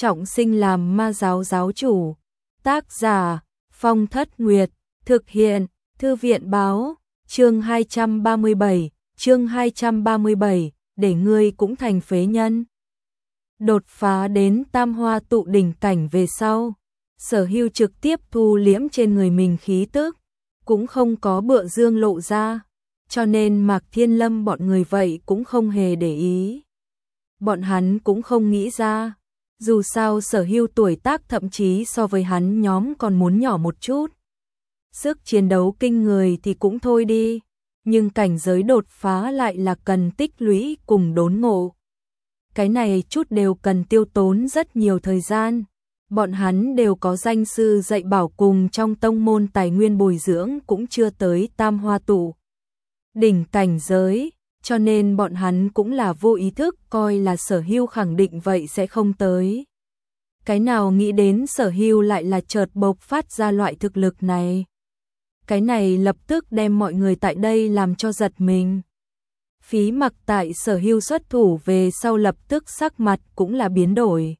trọng sinh làm ma giáo giáo chủ. Tác giả Phong Thất Nguyệt. Thực hiện Thư viện báo. Chương 237, để ngươi cũng thành phế nhân. Đột phá đến tam hoa tụ đỉnh cảnh về sau, Sở Hưu trực tiếp thu liễm trên người mình khí tức, cũng không có bựa dương lộ ra, cho nên Mạc Thiên Lâm bọn người vậy cũng không hề để ý. Bọn hắn cũng không nghĩ ra, dù sao Sở Hưu tuổi tác thậm chí so với hắn nhóm còn muốn nhỏ một chút. Sức chiến đấu kinh người thì cũng thôi đi, nhưng cảnh giới đột phá lại là cần tích lũy cùng đốn ngộ. Cái này chút đều cần tiêu tốn rất nhiều thời gian. Bọn hắn đều có danh sư dạy bảo cùng trong tông môn tài nguyên bồi dưỡng cũng chưa tới tam hoa tụ đỉnh cảnh giới, cho nên bọn hắn cũng là vô ý thức coi là Sở Hưu khẳng định vậy sẽ không tới. Cái nào nghĩ đến Sở Hưu lại là chợt bộc phát ra loại thực lực này. Cái này lập tức đem mọi người tại đây làm cho giật mình. Phí Mặc tại Sở Hưu xuất thủ về sau lập tức sắc mặt cũng là biến đổi.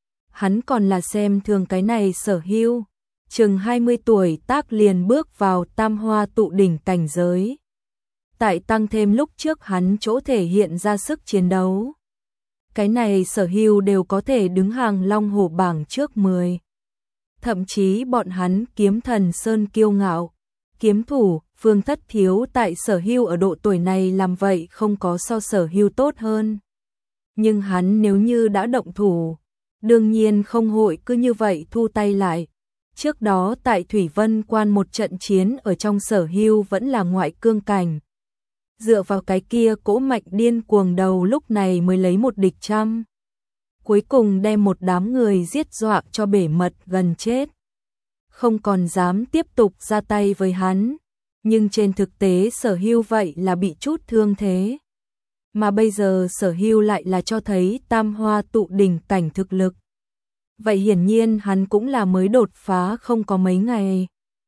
Hắn còn là xem thường cái này Sở Hưu, chừng 20 tuổi tác liền bước vào tam hoa tụ đỉnh cảnh giới. Tại tăng thêm lúc trước hắn chỗ thể hiện ra sức chiến đấu. Cái này Sở Hưu đều có thể đứng hàng long hổ bảng trước 10. Thậm chí bọn hắn kiếm thần Sơn kiêu ngạo, kiếm thủ Phương Thất Thiếu tại Sở Hưu ở độ tuổi này làm vậy không có so Sở Hưu tốt hơn. Nhưng hắn nếu như đã động thủ, đương nhiên không hội cứ như vậy thu tay lại. Trước đó tại Thủy Vân Quan một trận chiến ở trong Sở Hưu vẫn là ngoại cương cảnh. Dựa vào cái kia cỗ mạnh điên cuồng đầu lúc này mới lấy một địch trăm. Cuối cùng đem một đám người giết dọa cho bể mật gần chết. Không còn dám tiếp tục ra tay với hắn. Nhưng trên thực tế Sở Hưu vậy là bị chút thương thế. Mà bây giờ Sở Hưu lại là cho thấy tam hoa tụ đỉnh cảnh thực lực. Vậy hiển nhiên hắn cũng là mới đột phá không có mấy ngày.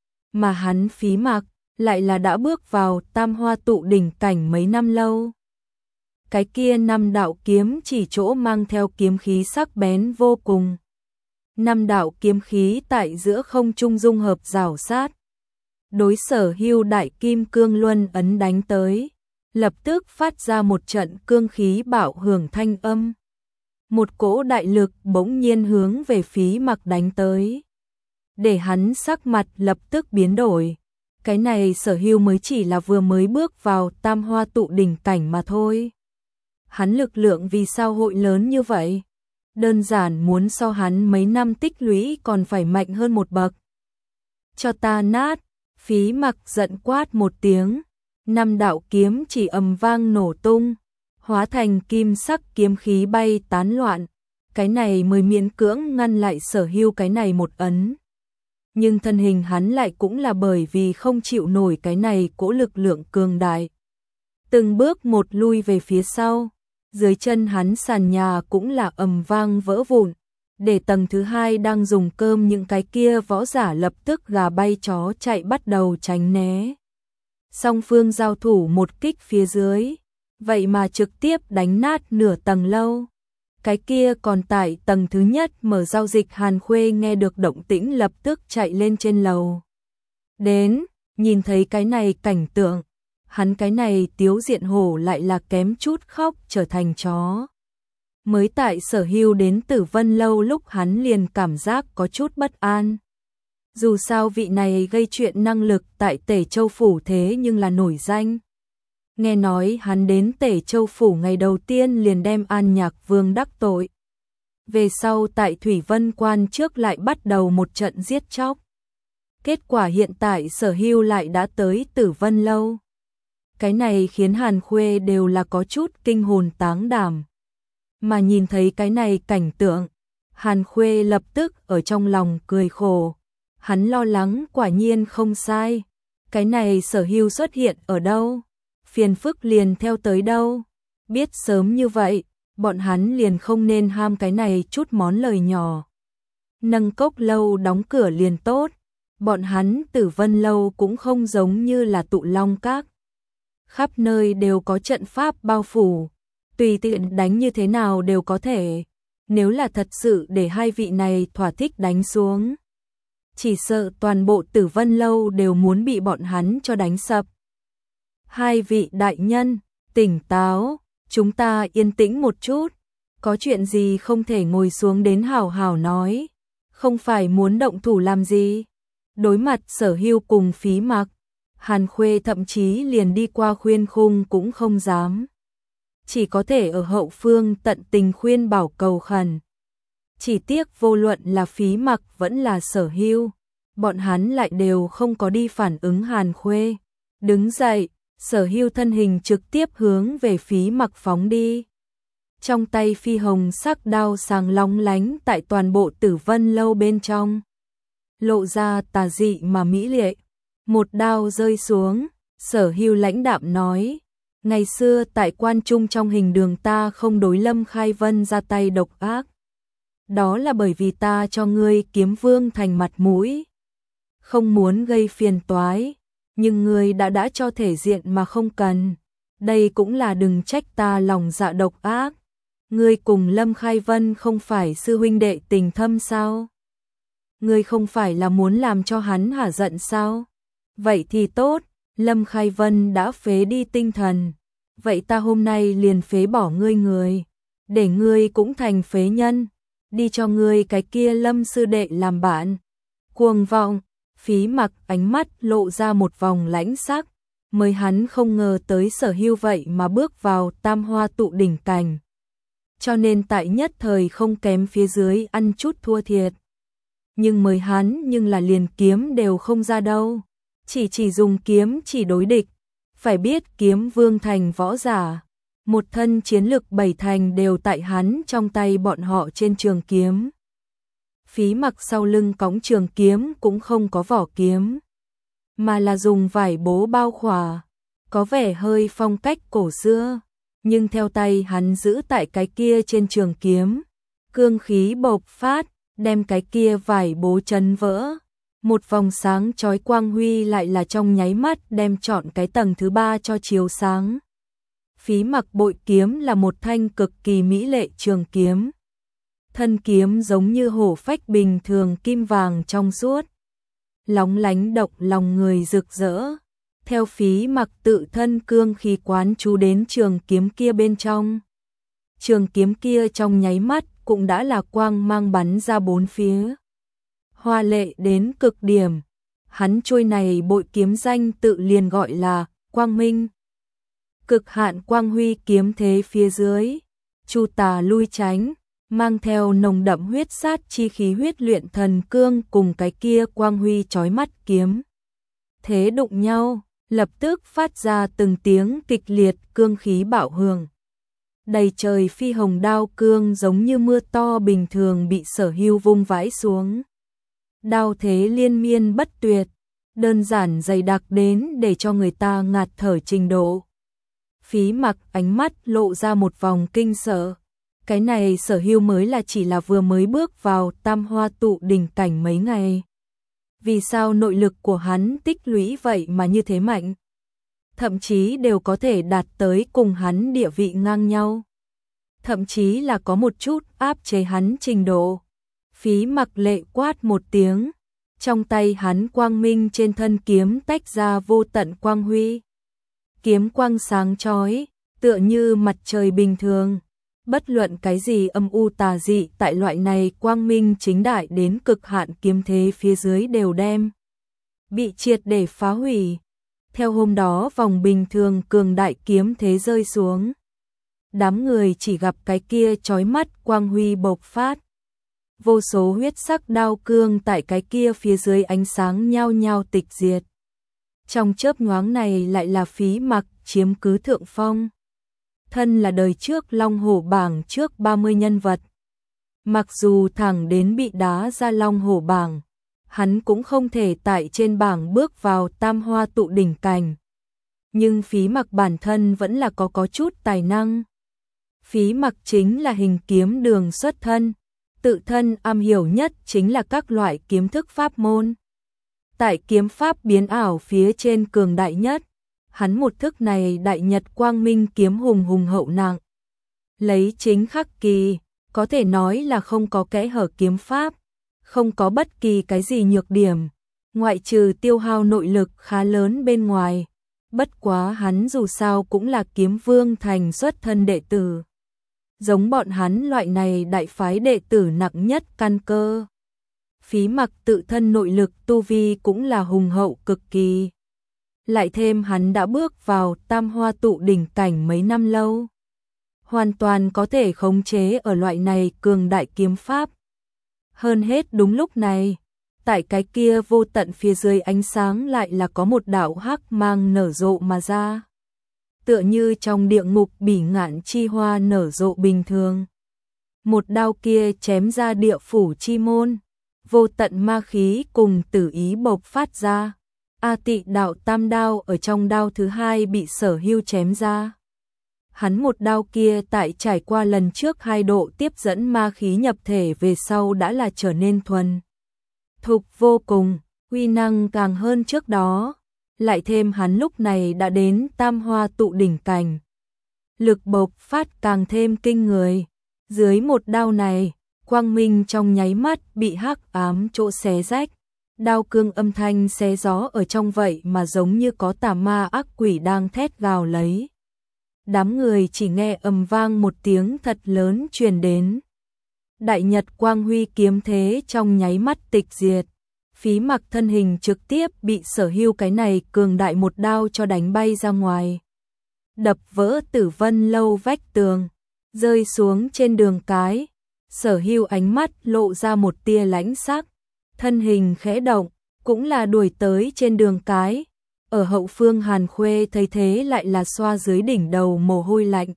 Mà hắn Phí Mặc lại là đã bước vào tam hoa tụ đỉnh cảnh mấy năm lâu. Cái kia 5 đạo kiếm chỉ chỗ mang theo kiếm khí sắc bén vô cùng. 5 đạo kiếm khí tại giữa không trung dung hợp rảo sát. Đối Sở Hưu đại kim cương luân ấn đánh tới, lập tức phát ra một trận cương khí bạo hưởng thanh âm. Một cỗ đại lực bỗng nhiên hướng về Phí Mặc đánh tới. Để hắn sắc mặt lập tức biến đổi. Cái này Sở Hưu mới chỉ là vừa mới bước vào tam hoa tụ đỉnh cảnh mà thôi. Hắn lực lượng vì sao hội lớn như vậy? Đơn giản muốn so hắn mấy năm tích lũy còn phải mạnh hơn một bậc. Cho ta nát, Phí Mặc giận quát một tiếng. 5 đạo kiếm chỉ ầm vang nổ tung, hóa thành kim sắc kiếm khí bay tán loạn. Cái này mới miễn cưỡng ngăn lại Sở Hưu cái này một ấn. Nhưng thân hình hắn lại cũng là bởi vì không chịu nổi cái này cỗ lực lượng cường đại. Từng bước một lui về phía sau, dưới chân hắn sàn nhà cũng là ầm vang vỡ vụn, để tầng thứ 2 đang dùng cơm những cái kia võ giả lập tức gà bay chó chạy bắt đầu tránh né. Song phương giao thủ một kích phía dưới, vậy mà trực tiếp đánh nát nửa tầng lâu. Cái kia còn tại tầng thứ nhất mở giao dịch Hàn Khuê nghe được động tĩnh lập tức chạy lên trên lầu. Đến, nhìn thấy cái này cảnh tượng, hắn cái này Tiếu Diện Hổ lại là kém chút khóc trở thành chó. Mới tại Sở Hưu đến Tử Vân Lâu lúc hắn liền cảm giác có chút bất an. Dù sao vị này gây chuyện năng lực tại Tể Châu Phủ thế nhưng là nổi danh. Nghe nói hắn đến Tể Châu Phủ ngày đầu tiên liền đem An Nhạc Vương đắc tội. Về sau tại Thủy Vân Quan trước lại bắt đầu một trận giết chóc. Kết quả hiện tại Sở Hưu lại đã tới Tử Vân Lâu. Cái này khiến Hàn Khuê đều là có chút kinh hồn táng đảm. Mà nhìn thấy cái này cảnh tượng, Hàn Khuê lập tức ở trong lòng cười khổ. Hắn lo lắng quả nhiên không sai. Cái này Sở Hưu xuất hiện ở đâu? Phiền phức liền theo tới đâu? Biết sớm như vậy, bọn hắn liền không nên ham cái này chút món lời nhỏ. Nâng Cốc Lâu đóng cửa liền tốt. Bọn hắn Tử Vân Lâu cũng không giống như là Tụ Long Các. Khắp nơi đều có trận pháp bao phủ. Tùy tiện đánh như thế nào đều có thể. Nếu là thật sự để hai vị này thỏa thích đánh xuống, chỉ sợ toàn bộ Tử Vân Lâu đều muốn bị bọn hắn cho đánh sập. Hai vị đại nhân, tỉnh táo, chúng ta yên tĩnh một chút, có chuyện gì không thể ngồi xuống đến hào hào nói, không phải muốn động thủ làm gì. Đối mặt Sở Hưu cùng Phí Mặc, Hàn Khuê thậm chí liền đi qua khuyên khung cũng không dám. Chỉ có thể ở hậu phương tận tình khuyên bảo cầu khẩn. Chỉ tiếc vô luận là Phí Mặc vẫn là Sở Hưu, bọn hắn lại đều không có đi phản ứng Hàn Khuê. Đứng dậy, Sở Hưu thân hình trực tiếp hướng về Phí Mặc phóng đi. Trong tay phi hồng sắc đao sáng lóng lánh tại toàn bộ Tử Vân Lâu bên trong, lộ ra tà dị mà mỹ lệ. Một đao rơi xuống, Sở Hưu lãnh đạm nói, ngày xưa tại Quan Trung trong hình đường ta không đối Lâm Khai Vân ra tay độc ác. Đó là bởi vì ta cho ngươi Kiếm Vương thành mặt mũi, không muốn gây phiền toái, nhưng ngươi đã cho thể diện mà không cần. Đây cũng là đừng trách ta lòng dạ độc ác. Ngươi cùng Lâm Khai Vân không phải sư huynh đệ tình thâm sao? Ngươi không phải là muốn làm cho hắn hả giận sao? Vậy thì tốt, Lâm Khai Vân đã phế đi tinh thần. Vậy ta hôm nay liền phế bỏ ngươi người, để ngươi cũng thành phế nhân, đi cho ngươi cái kia Lâm sư đệ làm bạn. Cuồng vọng, Phí Mặc ánh mắt lộ ra một vòng lãnh sắc, mới hắn không ngờ tới Sở Hưu vậy mà bước vào tam hoa tụ đỉnh cảnh. Cho nên tại nhất thời không kém phía dưới ăn chút thua thiệt. Nhưng mới hắn nhưng là liền kiếm đều không ra đâu. Chỉ dùng kiếm chỉ đối địch. Phải biết Kiếm Vương thành võ giả, một thân chiến lực 7 thành đều tại hắn trong tay bọn họ trên trường kiếm. Phí Mặc sau lưng cõng trường kiếm cũng không có vỏ kiếm, mà là dùng vải bố bao khỏa, có vẻ hơi phong cách cổ xưa. Nhưng theo tay hắn giữ tại cái kia trên trường kiếm, cương khí bộc phát, đem cái kia vải bố chấn vỡ. Một vòng sáng chói quang huy lại là trong nháy mắt đem trọn cái tầng thứ 3 cho chiếu sáng. Phí Mặc bội kiếm là một thanh cực kỳ mỹ lệ trường kiếm. Thân kiếm giống như hổ phách bình thường kim vàng trong suốt, lóng lánh động lòng người rực rỡ. Theo Phí Mặc tự thân cương khí quán chú đến trường kiếm kia bên trong, trường kiếm kia trong nháy mắt cũng đã là quang mang bắn ra bốn phía, hoa lệ đến cực điểm. Hắn trôi này bội kiếm danh tự liền gọi là Quang Minh. Cực hạn quang huy kiếm thế phía dưới, chu tà lui tránh, mang theo nồng đậm huyết sát chi khí huyết luyện thần cương cùng cái kia quang huy chói mắt kiếm thế đụng nhau, lập tức phát ra từng tiếng kịch liệt cương khí bạo hưởng. Đầy trời phi hồng đao cương giống như mưa to bình thường bị Sở Hưu vung vãi xuống. Đao thế liên miên bất tuyệt, đơn giản dày đặc đến để cho người ta ngạt thở trình độ. Phí Mặc ánh mắt lộ ra một vòng kinh sợ. Cái này Sở Hưu mới là chỉ là vừa mới bước vào tam hoa tụ đỉnh cảnh mấy ngày. Vì sao nội lực của hắn tích lũy vậy mà như thế mạnh? Thậm chí đều có thể đạt tới cùng hắn địa vị ngang nhau. Thậm chí là có một chút áp chế hắn trình độ. Phí Mặc lệ quát một tiếng. Trong tay hắn quang minh trên thân kiếm tách ra vô tận quang huy. Kiếm quang sáng chói, tựa như mặt trời bình thường. Bất luận cái gì âm u tà dị tại loại này quang minh chính đại đến cực hạn kiếm thế phía dưới đều đem bị triệt để phá hủy. Theo hôm đó vòng bình thường cường đại kiếm thế rơi xuống, đám người chỉ gặp cái kia chói mắt quang huy bộc phát. Vô số huyết sắc đao cương tại cái kia phía dưới ánh sáng nhao nhao tịch diệt. Trong chớp nhoáng này lại là Phí Mặc chiếm cứ thượng phong. Thân là đời trước Long Hổ bảng trước 30 nhân vật. Mặc dù thẳng đến bị đá ra Long Hổ bảng, hắn cũng không thể tại trên bảng bước vào tam hoa tụ đỉnh cảnh. Nhưng Phí Mặc bản thân vẫn là có chút tài năng. Phí Mặc chính là hình kiếm đường xuất thân, tự thân am hiểu nhất chính là các loại kiếm thức pháp môn. Tại kiếm pháp biến ảo phía trên cường đại nhất, hắn một thức này đại nhật quang minh kiếm hùng hùng hậu nặng. Lấy chính khắc kỳ, có thể nói là không có kẽ hở kiếm pháp, không có bất kỳ cái gì nhược điểm, ngoại trừ tiêu hao nội lực khá lớn bên ngoài. Bất quá hắn dù sao cũng là Kiếm Vương Thành xuất thân đệ tử. Giống bọn hắn loại này đại phái đệ tử nặng nhất căn cơ. Phí Mặc tự thân nội lực tu vi cũng là hùng hậu cực kỳ. Lại thêm hắn đã bước vào Tam Hoa Tụ đỉnh cảnh mấy năm lâu, hoàn toàn có thể khống chế ở loại này cường đại kiếm pháp. Hơn hết đúng lúc này, tại cái kia vô tận phía dưới ánh sáng lại là có một đạo hắc mang nở rộ mà ra. Tựa như trong địa ngục bỉ ngạn chi hoa nở rộ bình thường. Một đao kia chém ra địa phủ chi môn, vô tận ma khí cùng tử ý bộc phát ra. A Tị đạo tam đao ở trong đao thứ hai bị Sở Hưu chém ra. Hắn một đao kia tại trải qua lần trước 2 độ tiếp dẫn ma khí nhập thể về sau đã là trở nên thuần thục vô cùng, uy năng càng hơn trước đó. Lại thêm hắn lúc này đã đến Tam Hoa Tụ đỉnh cảnh, lực bộc phát càng thêm kinh người. Dưới một đao này, quang minh trong nháy mắt bị hắc ám chỗ xé rách. Đao cương âm thanh xé gió ở trong vậy mà giống như có tà ma ác quỷ đang thét gào lấy. Đám người chỉ nghe ầm vang một tiếng thật lớn truyền đến. Đại Nhật Quang Huy kiếm thế trong nháy mắt tịch diệt. Phí Mặc thân hình trực tiếp bị Sở Hưu cái này cường đại một đao cho đánh bay ra ngoài. Đập vỡ Tử Vân lâu vách tường, rơi xuống trên đường cái. Sở Hưu ánh mắt lộ ra một tia lãnh sắc, thân hình khẽ động, cũng là đuổi tới trên đường cái. Ở hậu phương Hàn Khuê thấy thế lại là xoa dưới đỉnh đầu mồ hôi lạnh.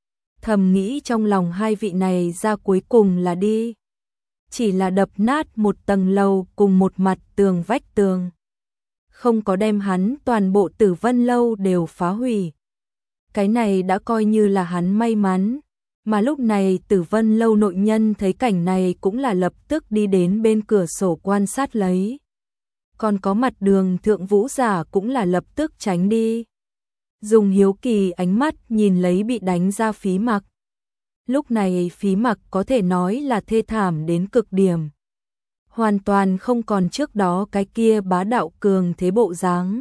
Thầm nghĩ trong lòng hai vị này ra cuối cùng là đi. Chỉ là đập nát một tầng lầu cùng một mặt tường vách tường. Không có đem hắn toàn bộ Tử Vân lâu đều phá hủy. Cái này đã coi như là hắn may mắn. Mà lúc này Tử Vân lâu nội nhân thấy cảnh này cũng là lập tức đi đến bên cửa sổ quan sát lấy. Còn có mặt đường thượng vũ giả cũng là lập tức tránh đi. Dùng hiếu kỳ ánh mắt nhìn lấy bị đánh ra Phí Mặc. Lúc này Phí Mặc có thể nói là thê thảm đến cực điểm. Hoàn toàn không còn trước đó cái kia bá đạo cường thế bộ dáng.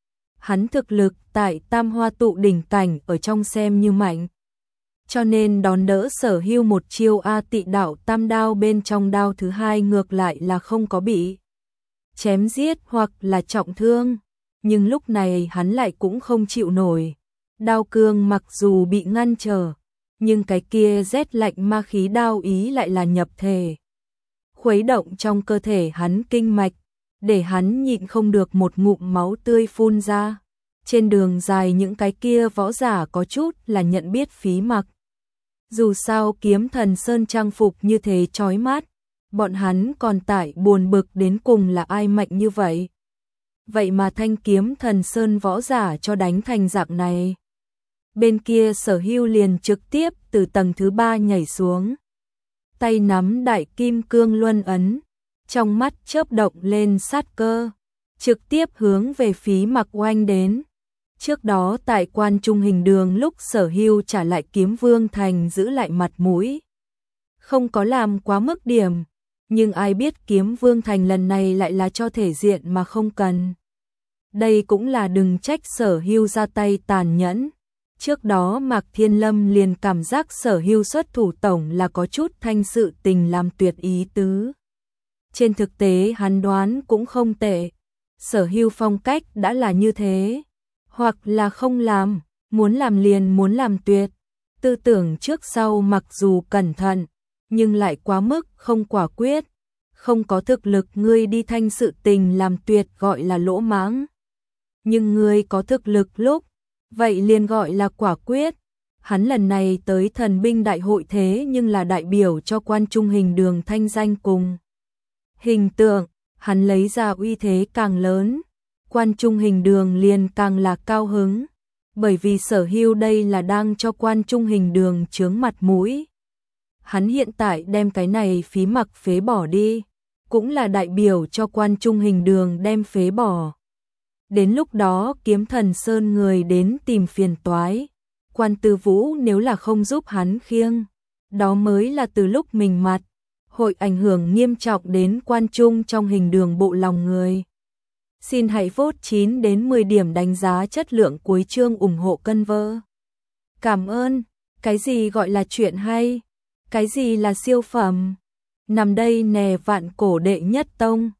Hắn thực lực tại Tam Hoa Tụ đỉnh cảnh ở trong xem như mạnh. Cho nên đón đỡ Sở Hưu một chiêu A Tị đạo tam đao bên trong đao thứ hai ngược lại là không có bị chém giết hoặc là trọng thương. Nhưng lúc này hắn lại cũng không chịu nổi. Đao cương mặc dù bị ngăn trở, nhưng cái kia rét lạnh ma khí đao ý lại là nhập thể, khuấy động trong cơ thể hắn kinh mạch, để hắn nhịn không được một ngụm máu tươi phun ra. Trên đường dài những cái kia võ giả có chút là nhận biết Phí Mặc. Dù sao Kiếm Thần Sơn trang phục như thế chói mắt, bọn hắn còn tại buồn bực đến cùng là ai mạnh như vậy. Vậy mà thanh Kiếm Thần Sơn võ giả cho đánh thành dạng này. Bên kia Sở Hưu liền trực tiếp từ tầng thứ 3 nhảy xuống. Tay nắm đại kim cương luân ấn, trong mắt chớp động lên sát cơ, trực tiếp hướng về Phí Mặc oanh đến. Trước đó tại Quan Trung Hình Đường lúc Sở Hưu trả lại Kiếm Vương Thành giữ lại mặt mũi, không có làm quá mức điểm, nhưng ai biết Kiếm Vương Thành lần này lại là cho thể diện mà không cần. Đây cũng là đừng trách Sở Hưu ra tay tàn nhẫn. Trước đó Mạc Thiên Lâm liền cảm giác Sở Hưu xuất thủ tổng là có chút thanh sự tình làm tuyệt ý tứ. Trên thực tế hắn đoán cũng không tệ. Sở Hưu phong cách đã là như thế. Hoặc là không làm, muốn làm liền muốn làm tuyệt. Tư tưởng trước sau mặc dù cẩn thận, nhưng lại quá mức không quả quyết. Không có thực lực ngươi đi thanh sự tình làm tuyệt gọi là lỗ mãng. Nhưng ngươi có thực lực lúc, vậy liền gọi là quả quyết. Hắn lần này tới thần binh đại hội thế nhưng là đại biểu cho Quan Trung Hình Đường thanh danh cùng hình tượng, hắn lấy ra uy thế càng lớn. Quan Trung Hình Đường liền càng là cao hứng, bởi vì Sở Hưu đây là đang cho Quan Trung Hình Đường chướng mặt mũi. Hắn hiện tại đem cái này Phí Mặc phế bỏ đi, cũng là đại biểu cho Quan Trung Hình Đường đem phế bỏ. Đến lúc đó Kiếm Thần Sơn người đến tìm phiền toái, Quan Tư Vũ nếu là không giúp hắn khiêng, đó mới là từ lúc mình mặt, hội ảnh hưởng nghiêm trọng đến quan trung trong hình đường bộ lòng người. Xin hãy vote 9 đến 10 điểm đánh giá chất lượng cuối chương ủng hộ Cân Vơ. Cảm ơn. Cái gì gọi là chuyện hay? Cái gì là siêu phẩm? Nằm đây nè vạn cổ đệ nhất tông.